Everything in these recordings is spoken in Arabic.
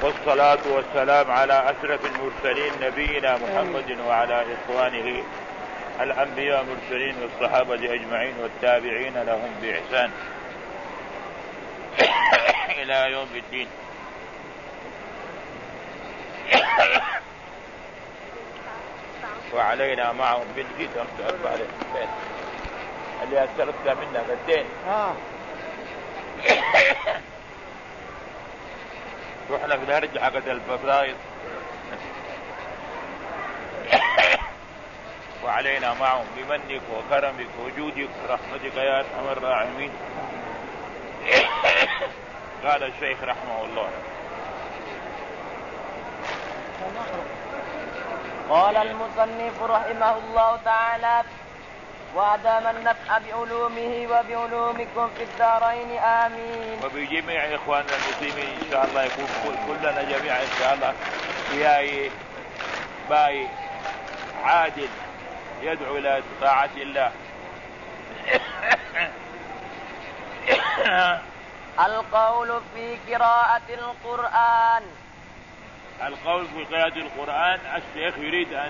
والصلاة والسلام على أشرف المرسلين نبينا محمد وعلى إخوانه الأنبياء والمرسلين والصحابة أجمعين والتابعين لهم بإحسان إلى يوم الدين. وعلينا معهم بالجد أمس عليه اللي أسرت منا بالدين. رحنا في الهرج حقت الفضائل وعلينا معهم بمنك وكرمك وجودك ورحمتك يا أرحم الراحمين. قال الشيخ رحمه الله: قال المصنف رحمه الله تعالى: وأدام النفع بعلومه وبعلومكم في الدارين آمين. وبجميع إخواننا المسلمين إن شاء الله يكون كلنا جميعا إن شاء الله سياي باي عادل يدعو إلى طاعة الله. القول في قراءة القرآن. القول في قراءة القرآن، الشيخ يريد أن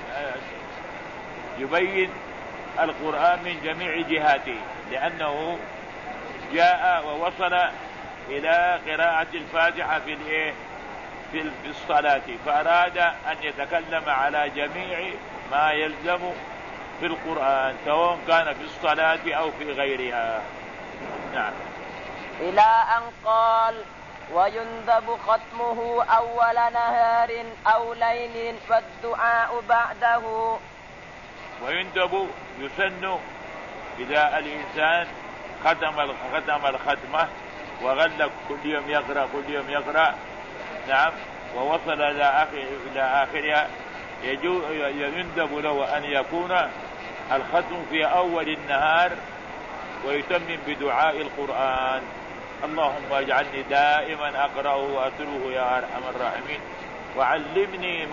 يبين القرآن من جميع جهاته، لأنه جاء ووصل إلى قراءة الفاتحة في الصلاة، فأراد أن يتكلم على جميع ما يلزم في القرآن سواء كان في الصلاة أو في غيرها. نعم. إلى أن قال: ويندب ختمه أول نهار أو ليل والدعاء بعده. ويندب يسن إذا الإنسان ختم الختمة وغلق كل يوم يقرأ نعم ووصل إلى آخرها، يندب له أن يكون الختم في أول النهار ويتمم بدعاء القرآن: اللهم اجعلني دائما أقرأه وأتلوه يا أرحم الراحمين، وعلمني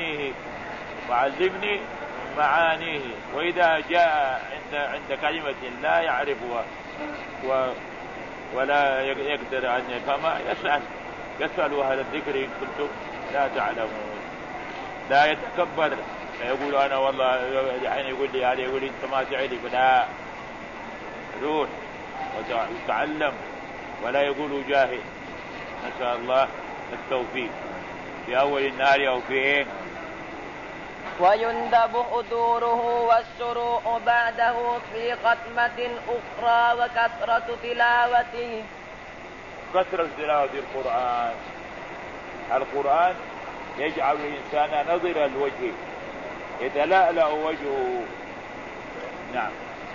معانيه. وإذا جاء عند كلمة لا يعرفها ولا يقدر أن يفهمها يسأل أهل الذكر إن كنتم لا تعلمون. لا يتكبر يقول أنا والله يعني يقول لي هذا يقول أنت ما تعرف، لا، روح وتعلم ولا يقول جاهل. نسأل الله التوفيق في أول النهار أو في إيه. ويندب حضوره والشروع بعده في ختمة أخرى وكثرة تلاوته. كثرة تلاوة القرآن يجعل الإنسان نظر الوجه، يتلألأ وجهه. نعم.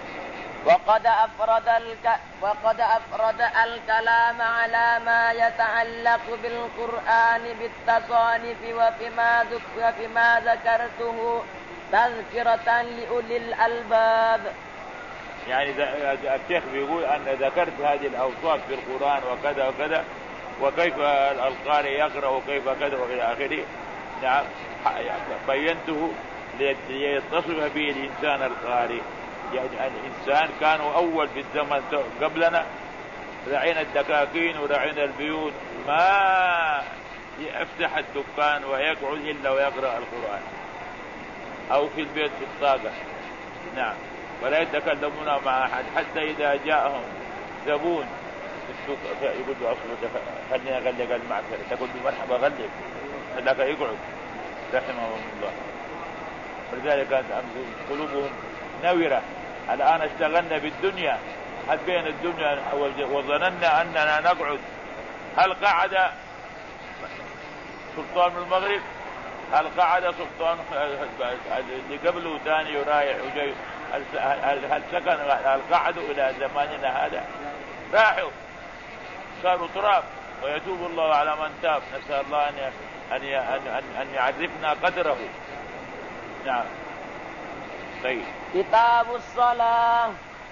وقد أفرد الكلام على ما يتعلق بالقرآن بالتصانيف وفيما ذكرته تذكرة لأولي الألباب. يعني الشيخ بيقول أن ذكرت هذه الأوصاف في القرآن وكذا وكذا وكيف القارئ يقرأ وكيف كذا وإلى آخره. نعم، بينته ليتصف به الإنسان القارئ. يعني الإنسان كانوا أول في الزمن قبلنا رعينا الدكاكين ورعينا البيوت، ما يفتح الدكان ويقعد إلا ويقرأ القرآن، أو في البيت في الطاقة. نعم. ولا يتكلمون مع أحد، حتى إذا جاءهم زبون يقول له أصبح خلينا أغلق المعسل، تقول له مرحبا غلق، لك يقعد رحمه الله. ولذلك كانت قلوبهم نورة. الآن اشتغلنا بالدنيا، حبينا الدنيا وظننا أننا نقعد. هل قعد سلطان المغرب؟ هل قعد سلطان اللي قبله ثاني ورايح وجاي؟ هل سكن؟ هل قعدوا إلى زماننا هذا؟ راحوا صاروا تراب، ويتوب الله على من تاب. نسأل الله أن يعرفنا قدره. نعم. طيب. كتاب الصلاة.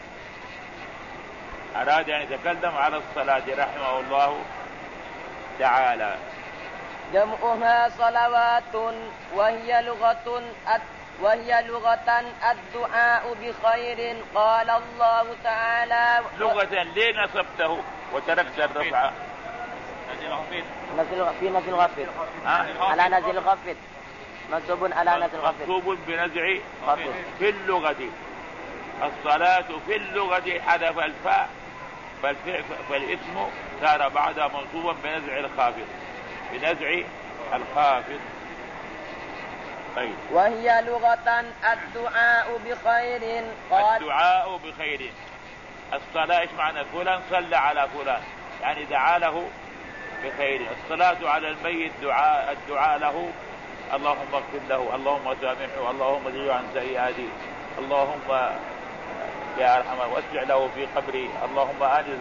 أراد أن يتكلم على الصلاة رحمه الله تعالى. جمعها صلوات وهي لغة الدعاء بخير. قال الله تعالى: لغة ليه نصبته وتركت الرفعة؟ في نزل غفت على نزل غفت منصوب على نزل غفت منصوب بنزع غفت في اللغة. الصلاة في اللغة حذف الفاء فالاسم صار بعدها منصوبا بنزع الخافض طيب. وهي لغة الدعاء بخير. قال الدعاء بخير. الصلاة ايش معنى؟ فلان صلى على فلان يعني دعا له بخير. الصلاة على الميت الدعاء له اللهم اغفر له، اللهم سامحه، اللهم ادعه عن سيئاته، اللهم يا ارحمه واسع له في قبره، اللهم آنس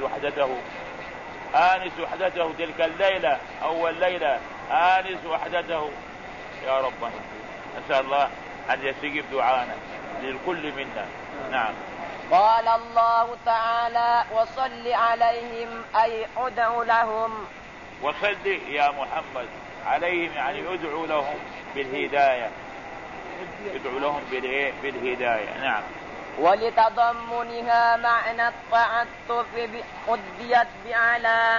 وحدته تلك الليلة أول ليلة، آنس وحدته يا ربنا. نسأل الله أن يستجيب دعانا للكل منا. نعم. قال الله تعالى وصل عليهم أي ادع لهم. وصل يا محمد عليهم يعني ادعو لهم بالهداية، ادعو لهم بالهداية. نعم. ولتضمنها معنى التعطف أديت بعلى.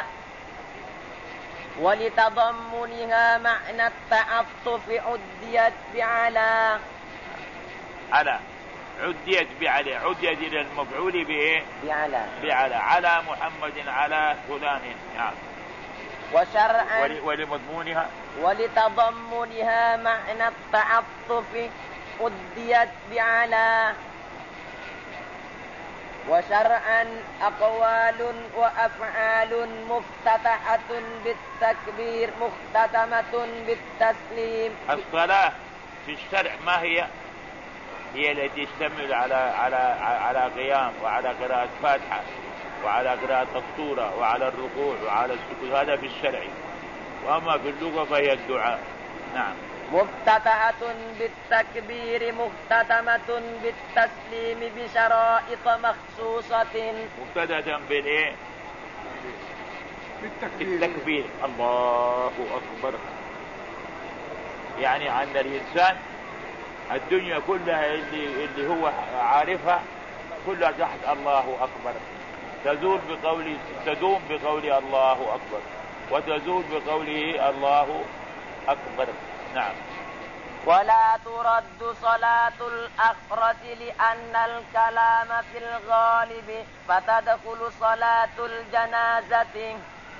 ولتضمنها معنى التعطف أديت بعلى. على عديت بعلى، عديت إلى المفعول بإيه؟ بعلى على محمد على فلان. نعم. وشرعا ولمضمونها ولتضمنها معنى التعطف أديت بعلى. وشرعا أقوال وأفعال مفتتحة بالتكبير مختتمة بالتسليم. الصلاة في الشرع ما هي؟ هي التي تشتمل على قيام وعلى قراءة فاتحة وعلى قراءة السورة وعلى الركوع وعلى السجود، هذا في الشرع. وأما في اللغة فهي الدعاء. نعم. مفتتحة بالتكبير مختتمة بالتسليم بشرائط مخصوصة. مفتتحة بالإيه؟ بالتكبير. الله أكبر. يعني عند الإنسان الدنيا كلها اللي هو عارفها كلها تحت الله أكبر. تدوم بقول الله أكبر وتزول بقوله الله أكبر. نعم. ولا ترد صلاة الأخرة لأن الكلام في الغالب فتدخل صلاة الجنازة.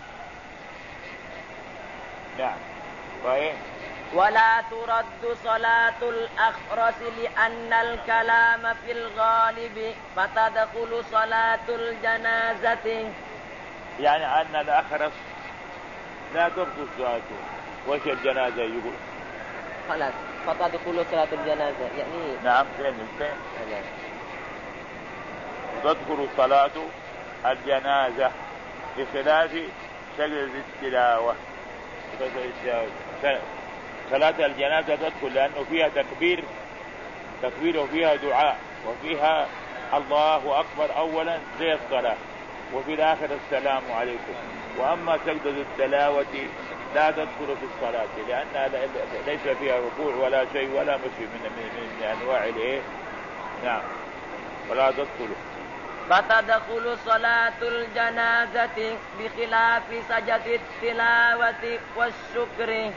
نعم. وإيه؟ ولا ترد صلاة الأخرس لأن الكلام في الغالب فتدخل صلاة الجنازة. يعني أن الأخرس لا تبطل صلاته. وش الجنازة يقول؟ خلاص فتدخل صلاة الجنازة يعني. نعم. فين؟ تدخل صلاة الجنازة بخلاف شجرة التلاوة. صلاة الجنازة تدخل لأنه فيها تكبير وفيها دعاء وفيها الله أكبر أولا زي الصلاة، وفي الآخر السلام عليكم. وأما سجدة التلاوة لا تدخل في الصلاة لأنها ليس فيها ركوع ولا شيء ولا مشي من أنواع الإيه. نعم. ولا تدخل. فتدخل صلاة الجنازة بخلاف سجدة التلاوة والشكر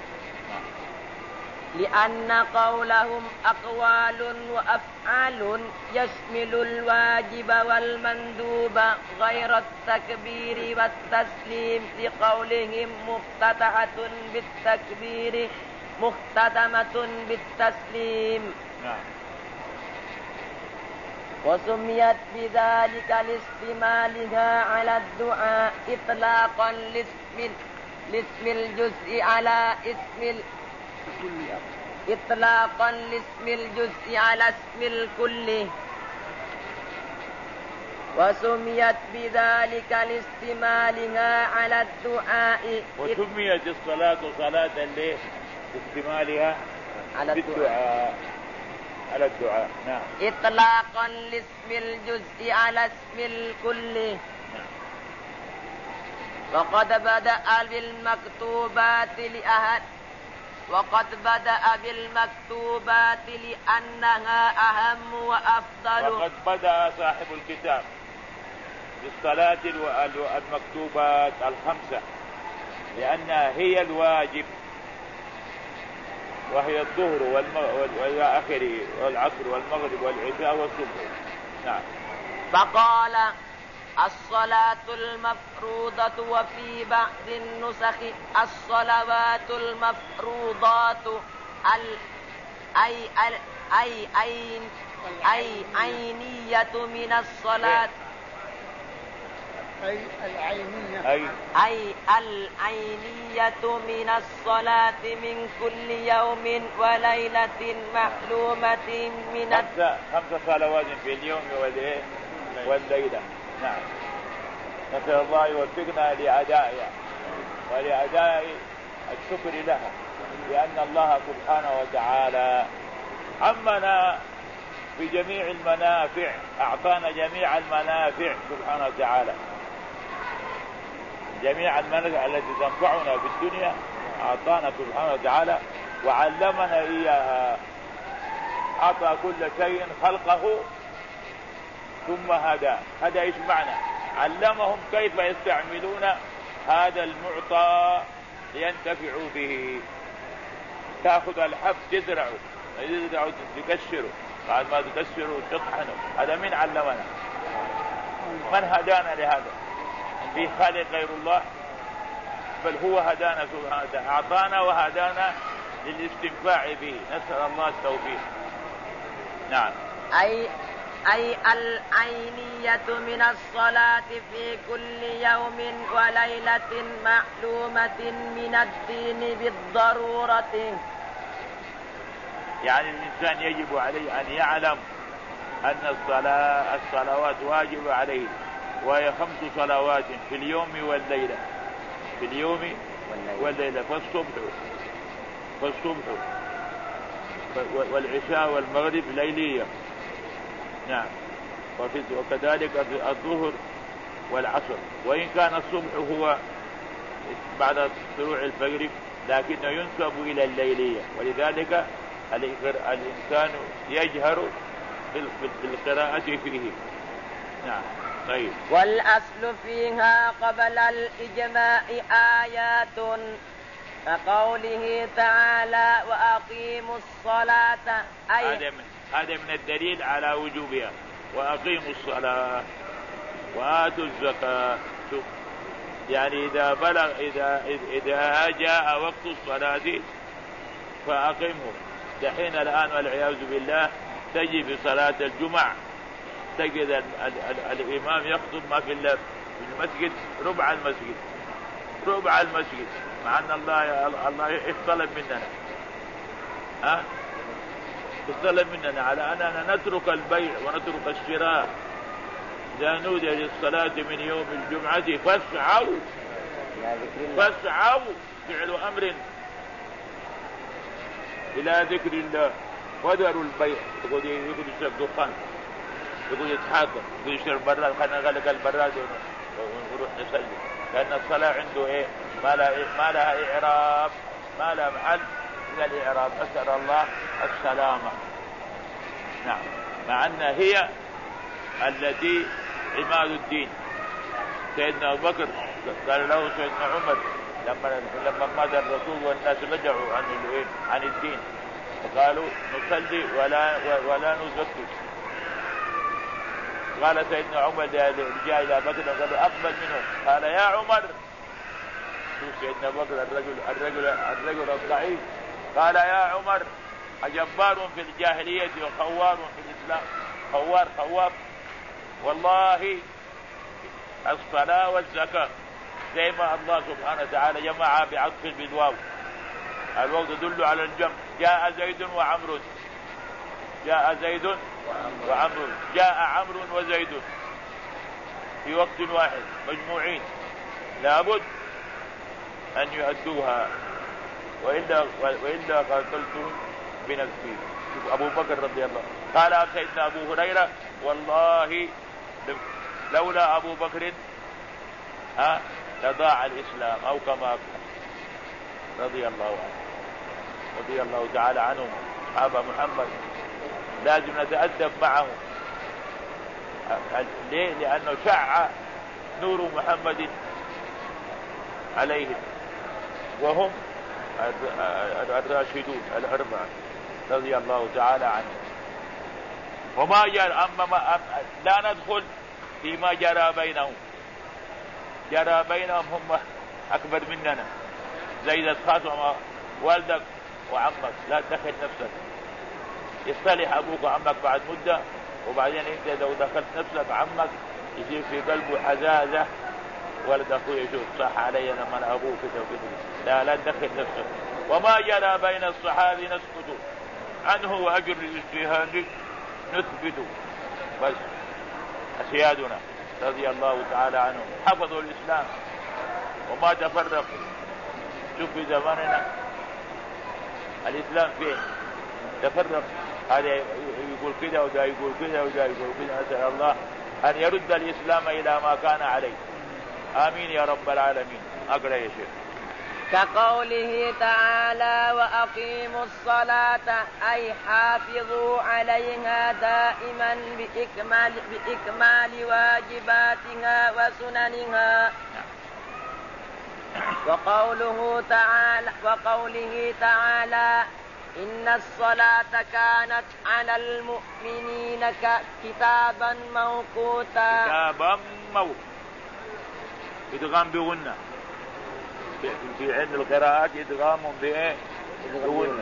لأن قولهم أقوال وأفعال يشمل الواجب والمندوب غير التكبير والتسليم لقولهم مفتتحة بالتكبير مختتمة بالتسليم. وسميت بذلك لاستمالها على الدعاء إطلاقا لاسم الجزء على اسم إطلاقا لاسم الجزء على اسم الكل. وسميت بذلك لاستمالها على الدعاء. وسميت الصلاة صلاة لاستمالها على الدعاء. نعم. إطلاقا لاسم الجزء على اسم الكل. وقد بدأ بالمكتوبات لأنها أهم وأفضل. وقد بدأ صاحب الكتاب بالصلاة المكتوبات الخمسة لأنها هي الواجب، وهي الظهر والآخر والعصر والمغرب والعشاء والصبح. نعم. فقال الصلاة المفروضة، وفي بعض النسخ الصلوات المفروضات أي عينية من الصلاة، أي العينية من الصلاة من كل يوم وليلة معلومة من 5 صلوات في اليوم والليلة. نعم. نسأل الله يوفقنا لأدائها ولأداء الشكر لها، لأن الله سبحانه وتعالى عمنا بجميع المنافع، أعطانا جميع المنافع سبحانه وتعالى، جميع المنافع التي تنفعنا في الدنيا أعطانا سبحانه وتعالى وعلمنا إياها. أعطى كل شيء خلقه ثم هداه. هذا إيش معنى؟ علمهم كيف يستعملون هذا المعطى لينتفعوا به. تأخذ الحب تزرعه تكسره، بعد ما تكسره تطحنه. هذا من علمنا؟ من هدانا لهذا؟ في خالق غير الله؟ بل هو هدانا سبحانه وتعالى، أعطانا وهدانا للاستنفاع به. نسأل الله التوفيق. نعم. أي العينية من الصلاة في كل يوم وليلة معلومة من الدين بالضرورة. يعني الإنسان يجب عليه أن يعلم أن الصلوات واجب عليه، وهي 5 صلوات في اليوم والليلة. في اليوم والليلة، فالصبح والعشاء والمغرب ليلية. نعم. وكذلك الظهر والعصر، وإن كان الصبح هو بعد طلوع الفجر لكنه ينسب إلى الليلية، ولذلك الإنسان يجهر بالقراءة فيه. نعم. طيب. والأصل فيها قبل الإجماع آيات كقوله تعالى وأقيموا الصلاة. هذا من الدليل على وجوبها. وأقيموا الصلاة وآتوا الزكاة. يعني إذا جاء وقت الصلاة فأقيمه. دحين الآن والعياذ بالله تجي في صلاة الجمعة تجد الإمام يخطب ما في المسجد ربع المسجد، مع أن الله يطلب مننا على أننا نترك البيع ونترك الشراء. إذا نودي للصلاة من يوم الجمعة فاسعوا فعل أمر إلى ذكر الله وذروا البيع. يقول يشرب دخان، يقول يتحاكم، يقول يشرب براد، خلينا نغلق البراد ونروح نصلي، لأن الصلاة عنده ما لها إعراب، ما لها محل من الإعراب. أسأل الله السلامة. نعم. مع أن هي التي عماد الدين. سيدنا أبو بكر قال له سيدنا عمر لما مات الرسول والناس رجعوا عن الدين فقالوا نصلي ولا نزكي. قال سيدنا عمر جاء إلى بكر قال أقبل منه، قال يا عمر. شوف سيدنا بكر الرجل الضعيف، قال يا عمر أجبار في الجاهلية وخوار في الإسلام. خوار والله الصلاة والزكاة زي ما الله سبحانه وتعالى جمعها بعطف بالواو، الواو تدل على الجمع. جاء زيد وعمرو، جاء عمرو وزيد في وقت واحد مجموعين، لابد أن يؤدوها وإلا قاتلتهم بنفسي. شوف أبو بكر رضي الله. قال سيدنا أبو هريرة والله لولا أبو بكر لضاع الإسلام، أو كما قال رضي الله تعالى عنهم أصحاب محمد. لازم نتأدب معهم. ليه؟ لأنه شع نور محمد عليهم. وهم الراشدون الأربعة رضي الله تعالى عنهم. وما جرى لا ندخل فيما جرى بينهم. جرى بينهم هم أكبر مننا، زي إذا تخاصم والدك وعمك لا تدخل نفسك، يصطلح أبوك وعمك بعد مدة، وبعدين أنت لو دخلت نفسك عمك يصير في قلبه حزازة، ولد أخوي يشوف صح علي لما أبوه كده وكده، لا تدخل نفسك. وما جرى بين الصحابة نسكت عنه وأجر الاجتهاد نثبت. بس أسيادنا رضي الله تعالى عنهم حفظوا الإسلام وما تفرقوا. شوف في زماننا الإسلام فين تفرق، هذا يقول كده وده يقول كده وده يقول كده. أسأل الله أن يرد الإسلام إلى ما كان عليه، آمين يا رب العالمين. أقرأ يا شيخ. كقوله تعالى وأقيموا الصلاة أي حافظوا عليها دائما بإكمال واجباتها وسننها. وقوله تعالى إن الصلاة كانت على المؤمنين كتابا موقوتا. كتابا موقوتا إدغام بغنى، في عند القراءات إدغام بغنى.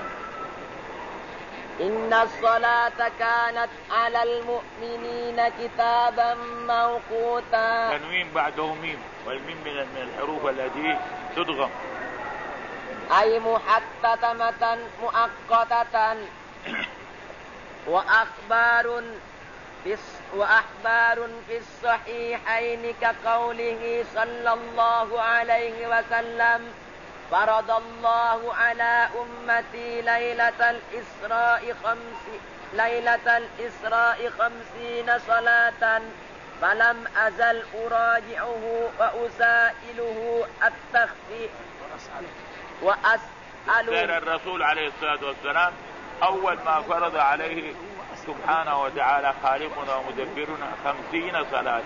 إن الصلاة كانت على المؤمنين كتابا موقوتا. تنوين بعده ميم، والميم من الحروف التي تدغم. أي محتمة مؤقتة. وأخبار في الصحيحين كقوله صلى الله عليه وسلم فرض الله على أمتي ليلة الإسراء 50 صلاة فلم أزل أراجعه وأسائله التخفيف وأسأله. كان الرسول عليه الصلاة والسلام أول ما فرض عليه سبحانه وتعالى خالقنا ومدبرنا 50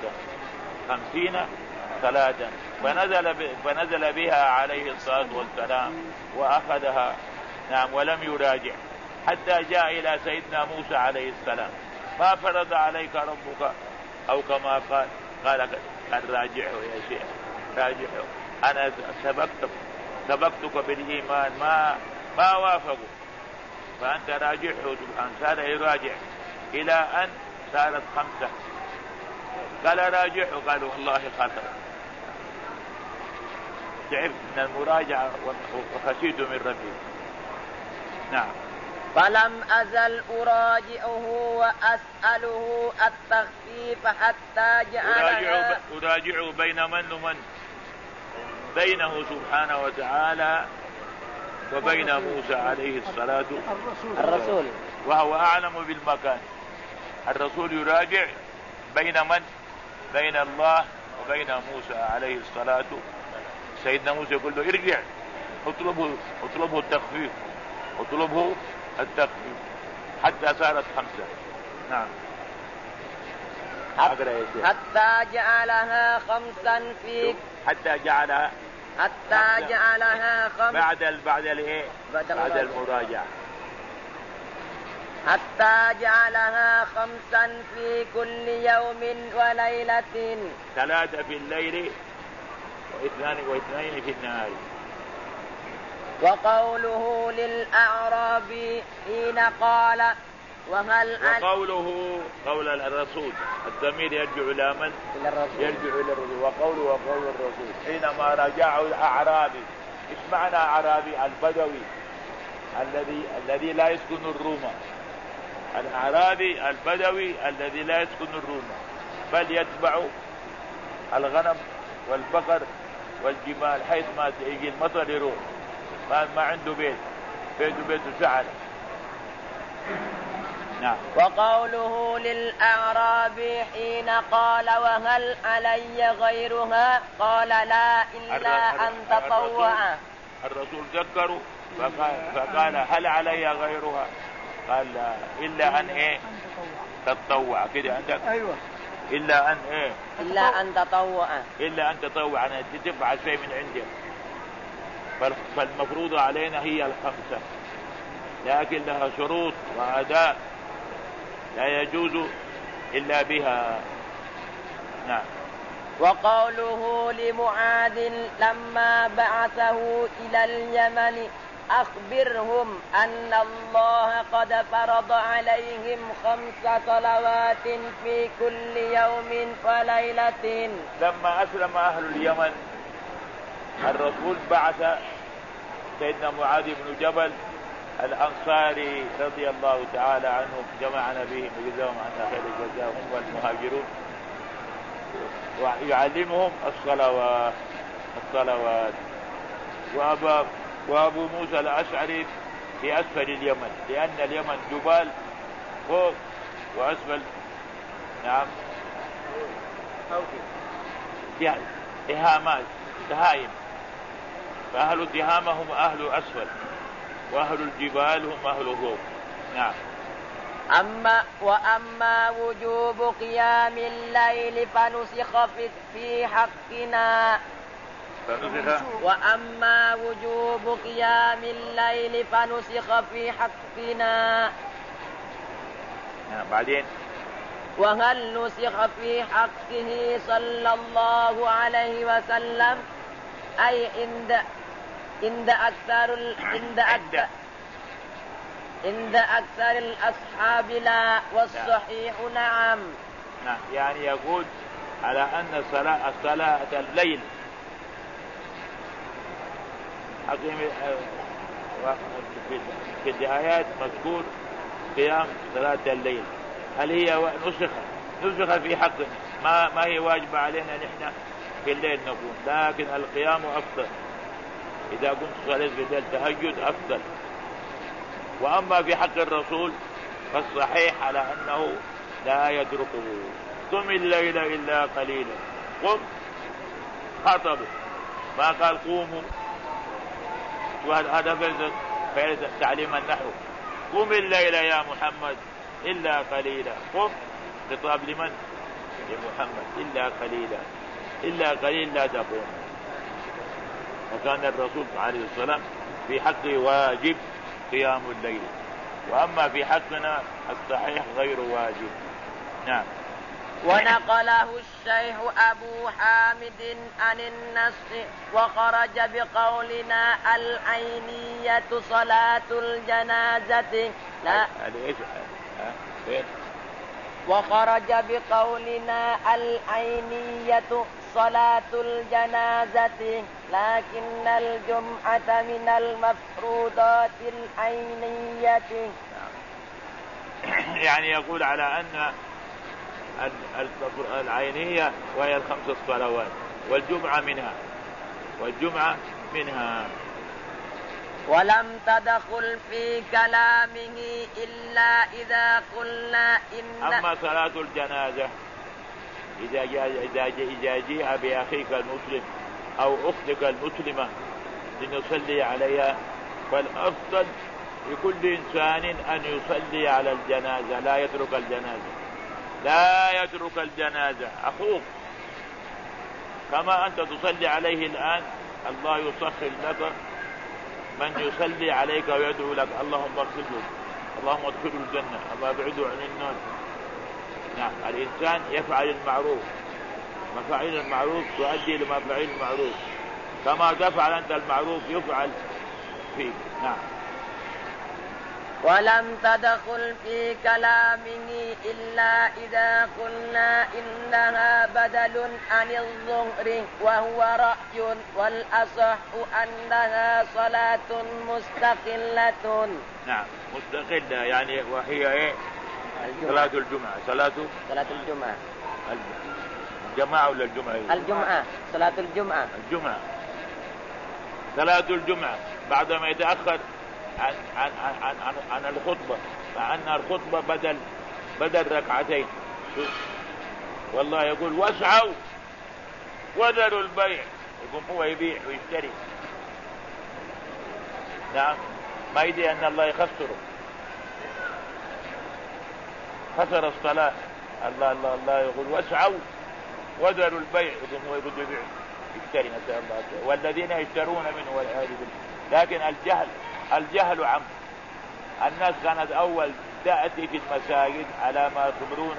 صلاة فنزل بها عليه الصلاة والسلام وأخذها نعم ولم يراجع حتى جاء إلى سيدنا موسى عليه السلام ما فرض عليك ربك أو كما قال راجعه يا شيخ راجعه، أنا سبقتك بالإيمان ما وافقوا، فأنت راجعه سبحانه. صار يراجع إلى أن صارت 5. قال راجعه، قالوا والله خطر. تعبت من المراجعة وخشيت من ربي. نعم. فلم أزل أراجعه وأسأله التخفيف حتى جعلها أراجع بين من ومن، بينه سبحانه وتعالى وبين موسى عليه الصلاة الرسول، وهو أعلم بالمكان. الرسول يراجع بين من؟ بين الله وبين موسى عليه الصلاة. سيدنا موسى يقول له ارجع اطلبه التخفيف، اطلبه التخفيف حتى صارت 5. نعم. حتى جعلها 5 في حتى جعلها 5 بعد الايه؟ بعد المراجعة. حتى جعلها 5 في كل يوم وليلة، 3 في الليل واثنين في النهار. وقوله للأعرابي حين قال وقوله قول الرسول الضمير يرجع إلى من؟ يرجع إلى الرسول. وقول الرسول حينما راجعه الأعرابي. إيش معنى أعرابي؟ البدوي الذي لا يسكن الروم. الأعرابي البدوي الذي لا يسكن الروم بل يتبع الغنم والبقر والجمال حيث ما يجي المطر يروح، ما عنده بيته سعد. نعم. وقوله للأعرابي حين قال وهل علي غيرها قال لا إلا أن تطوع. الرسول ذكره فقال هل علي غيرها قال لا إلا أن تتطوع كده عندك. أيوة. إلا أن إلا أن تطوع. إلا أن تطوع أن تفعل شيء من عندك. فالمفروض علينا هي الخمسة، لكن لها شروط وأداء لا يجوز إلا بها. نعم. وقوله لمعاذ لما بعثه إلى اليمن أخبرهم أن الله قد فرض عليهم 5 صلوات في كل يوم وليلة. لما أسلم أهل اليمن الرسول بعث سيدنا معاذ بن جبل الأنصاري رضي الله تعالى عنهم، جمعنا بهم وجزاهم عنا خير الجزاء هم والمهاجرون، ويعلمهم الصلوات. وأبو موسى الأشعري في أسفل اليمن، لأن اليمن جبال فوق وأسفل. نعم. تهائم، فأهل التهامة هم أهل أسفل، وأهل الجبال هم أهل فوق. نعم. وأما وجوب قيام الليل فنسخ في حقنا. وأما وجوب قيام الليل فنسخ في حقنا. بعدين وهل نسخ في حقه صلى الله عليه وسلم؟ أي عند أكثر الأصحاب لا، والصحيح نعم. نعم، يعني يقول على أن صلاة الليل في الآيات مذكور قيام صلاة الليل. هل هي نسخ في حقنا؟ ما هي واجبة علينا نحن في الليل نقوم، لكن القيام أفضل. إذا كنت صليت في الليل تهجد أفضل. وأما في حق الرسول فالصحيح على أنه لا يتركه. قم الليل إلا قليلا، قم خاطبه، ما قال قوموا. وهذا فائدة تعليم النحو. قم الليل يا محمد إلا قليلا، قم خطاب لمن؟ لمحمد. إلا قليلا، إلا قليل لا تقوم. وكان الرسول عليه الصلاة في حقه واجب قيام الليل، وأما في حقنا الصحيح غير واجب. نعم. ونقله الشيخ أبو حامد عن النص وخرج بقولنا العينية صلاة الجنازة لا. وخرج بقولنا العينية صلاة الجنازة، لكن الجمعة من المفروضات العينية. يعني يقول على أن العينية وهي 5 صلوات، والجمعة منها. ولم تدخل في كلامه إلا إذا قلنا إن. أما صلاة الجنازة إذا جاء بأخيك المسلم أو أختك المسلمة لنصلي عليها، فالأفضل لكل إنسان أن يصلي على الجنازة، لا يترك الجنازة. أخوك كما أنت تصلي عليه الآن، الله يسخر لك من يصلي عليك ويدعو لك، اللهم اغفر له، اللهم ادخله الجنة، الله يبعده عن النار. نعم. الإنسان يفعل المعروف، مفاعيل المعروف تؤدي لمفاعيل المعروف، كما تفعل أنت المعروف يفعل فيك. نعم. ولم تدخل في كلامه إلا إذا قلنا إنها بدل عن الظهر وهو رأي، والأصح أنها صلاة مستقلة. نعم، مستقلة يعني، وهي إيه؟ صلاة الجمعة. صلاة الجمعة. الجماعة ولا الجمعة؟ صلاة الجمعة. صلاة الجمعة بعدما يتأخر عن الخطبة، مع أن الخطبة بدل ركعتين. والله يقول واسعوا وذروا البيع، يقوم هو يبيع ويشتري. نعم، ما يدري أن الله يخسره، خسر الصلاة. الله يقول واسعوا وذروا البيع، يقوم هو يقول يبيع. يشتري، نسأل الله، والذين يشترون منه والعياذ بالله. لكن الجهل عم الناس كانت أول تأتي في المساجد على ما يخبرون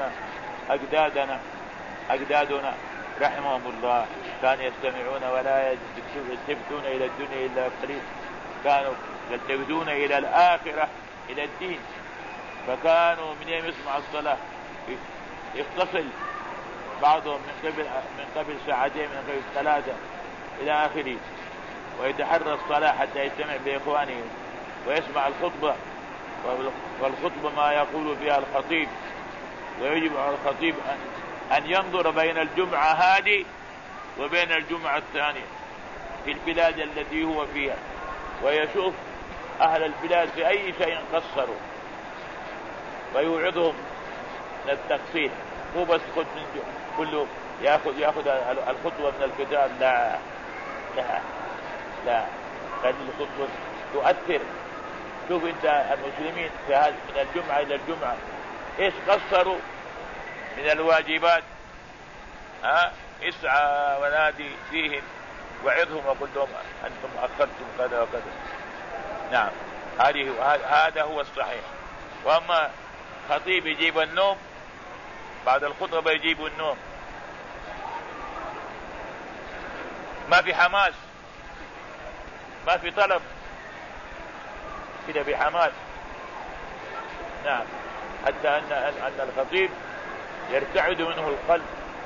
أجدادنا رحمهم الله، كانوا يستمعون ولا يلتفتون إلى الدنيا إلا قليل، كانوا يلتفتون إلى الآخرة إلى الدين. فكانوا من يوم يسمع الصلاة يتصل بعضهم من قبل ساعتين، من قبل 3 إلى آخره، ويتحرى الصلاة حتى يجتمع بإخوانه ويسمع الخطبة، والخطبة ما يقول فيها الخطيب، ويجب على الخطيب أن ينظر بين الجمعة هذه وبين الجمعة الثانية في البلاد التي هو فيها، ويشوف أهل البلاد في أي شيء قصروا ويوعظهم من التقصير، مو بس خذ من كله يأخذ الخطوة من الكتاب، لا لا لا، هذه الخطوة تؤثر. شوف انت المسلمين من الجمعة إلى الجمعة ايش قصروا من الواجبات، اسعى ونادي فيهم وعظهم وقل لهم أنتم أخرتم كذا وكذا. نعم، هذا هو الصحيح. وأما خطيب يجيب النوم بعد الخطبة، يجيب النوم، ما في حماس، ما في طلب كده بحماس. نعم، حتى أن الخطيب يرتعد منه القلب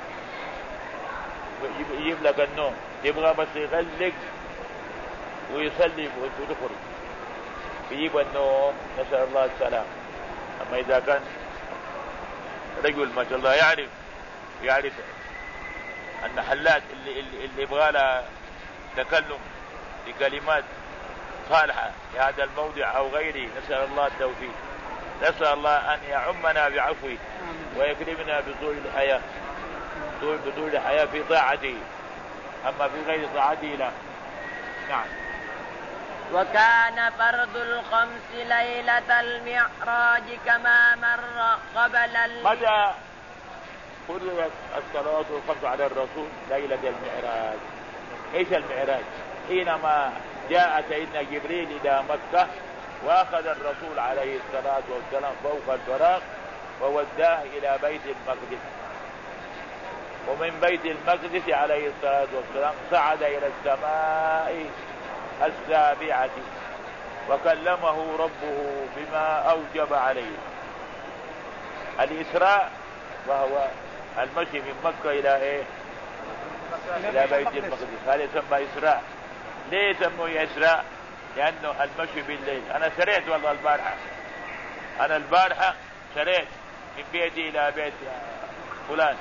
ويجيب لك النوم، يبغى بس يغلق ويصلي ويخرج، يجيب النوم، نسأل الله السلام. أما إذا كان رجل ما شاء الله يعرف المحلات اللي يبغى لها تكلم بكلمات صالحة في هذا الموضع أو غيره، نسأل الله التوفيق، نسأل الله أن يعمنا بعفوه ويكرمنا بطول الحياة، بطول الحياة في طاعته، أما في غير طاعته لا. نعم. وكان فرض الخمس ليلة المعراج كما مر قبل متى فرضت الصلاة الخمس على الرسول؟ ليلة المعراج. ايش المعراج؟ حينما جاء سيدنا جبريل إلى مكة وأخذ الرسول عليه الصلاة والسلام فوق البراق ووداه إلى بيت المقدس، ومن بيت المقدس عليه الصلاة والسلام صعد إلى السماء السابعة وكلمه ربه بما أوجب عليه. الإسراء وهو المشي من مكة إلى إلى بيت المقدس، هذا يسمى إسراء. ليه يسموه إسراء؟ لأنه المشي بالليل. أنا سريت والله البارحة سريت من بيتي إلى بيت فلان،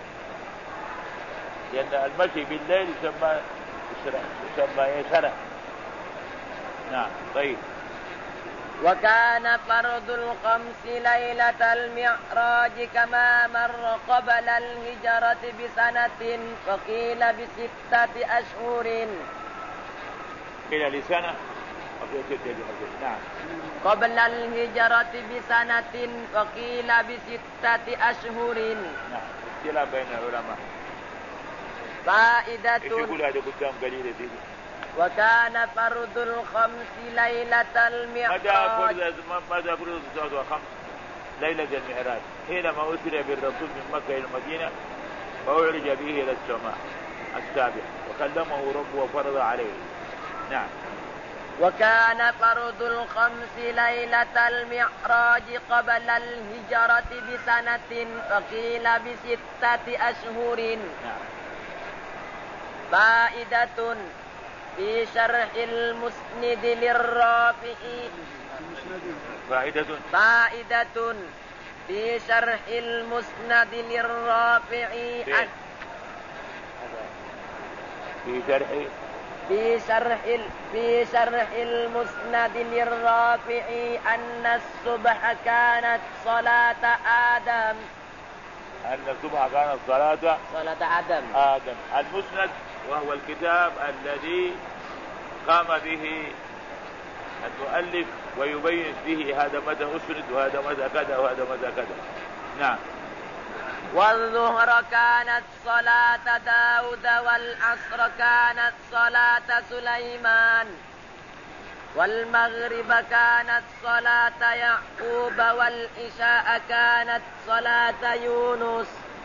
لأن المشي بالليل يسمى إسراء، يسمى سنة. نعم. طيب. وكان فرض الخمس ليلة المعراج كما مر قبل الهجرة بسنة وقيل ب6 أشهر. قيل لسنة. نعم. قبل الهجرة بسنة وقيل ب6 أشهر. نعم. اختلاف بين العلماء. فائدة. ايش يقول هذا قدام قليل دي؟ وكان فرض الخمس ليلة المعراج. ماذا فرض الصلاة الخمس؟ ليلة المعراج حينما أسري بالرسول من مكة إلى المدينة وأعرج به إلى السماء السابعة وكلمه ربه وفرض عليه. نعم. وكان فرض الخمس ليلة المعراج قبل الهجرة بسنة وقيل ب6 أشهر. نعم. فائدة في شرح المسند للرافعي. فائدة في شرح المسند للرافعي. في شرح المسند للرافعي أن الصبح كانت صلاة آدم. صلاة آدم. المسند وهو الكتاب الذي قام به المؤلف ويبين فيه هذا متى أسند وهذا متى كذا وهذا متى كذا. نعم. والظهر كانت صلاة داود والعصر كانت صلاة سليمان والمغرب كانت صلاة يعقوب والعشاء كانت صلاة يونس.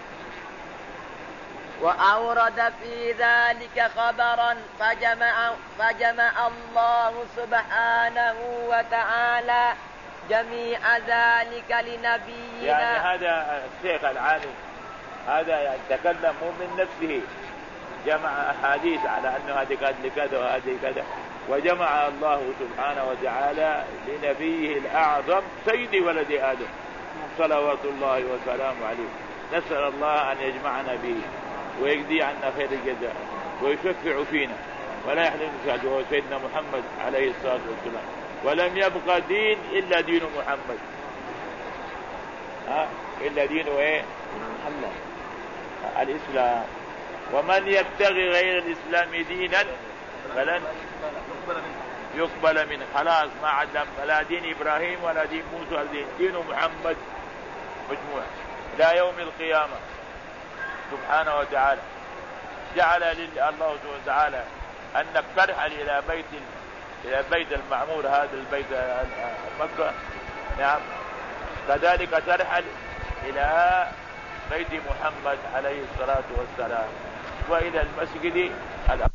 وأورد في ذلك خبرا فجمع الله سبحانه وتعالى جميع ذلك لنبينا. يعني هذا الشيخ العالم هذا يتكلم من نفسه، جمع أحاديث على أنه هذه قد كذا وهذه كذا، وجمع الله سبحانه وتعالى لنبيه الأعظم سيد ولد آدم صلوات الله وسلامه عليه. نسأل الله أن يجمعنا به ويقضي عنا خير الجزاء ويشفع فينا ولا يحرمنا سعده، وهو سيدنا محمد عليه الصلاة والسلام. ولم يبقى دين إلا دين محمد، إلا دين محمد الإسلام. ومن يبتغي غير الإسلام دينا فلن يقبل منه. خلاص ما عدم لا دين إبراهيم ولا دين موسى ولا دين محمد مجموع إلى يوم القيامة سبحانه وتعالى. جعل الله سبحانه وتعالى أنك ترحل إلى بيت المعمور، هذا البيت مكة، نعم، كذلك ترحل إلى بيت محمد عليه الصلاة والسلام وإلى المسجد الأقصى.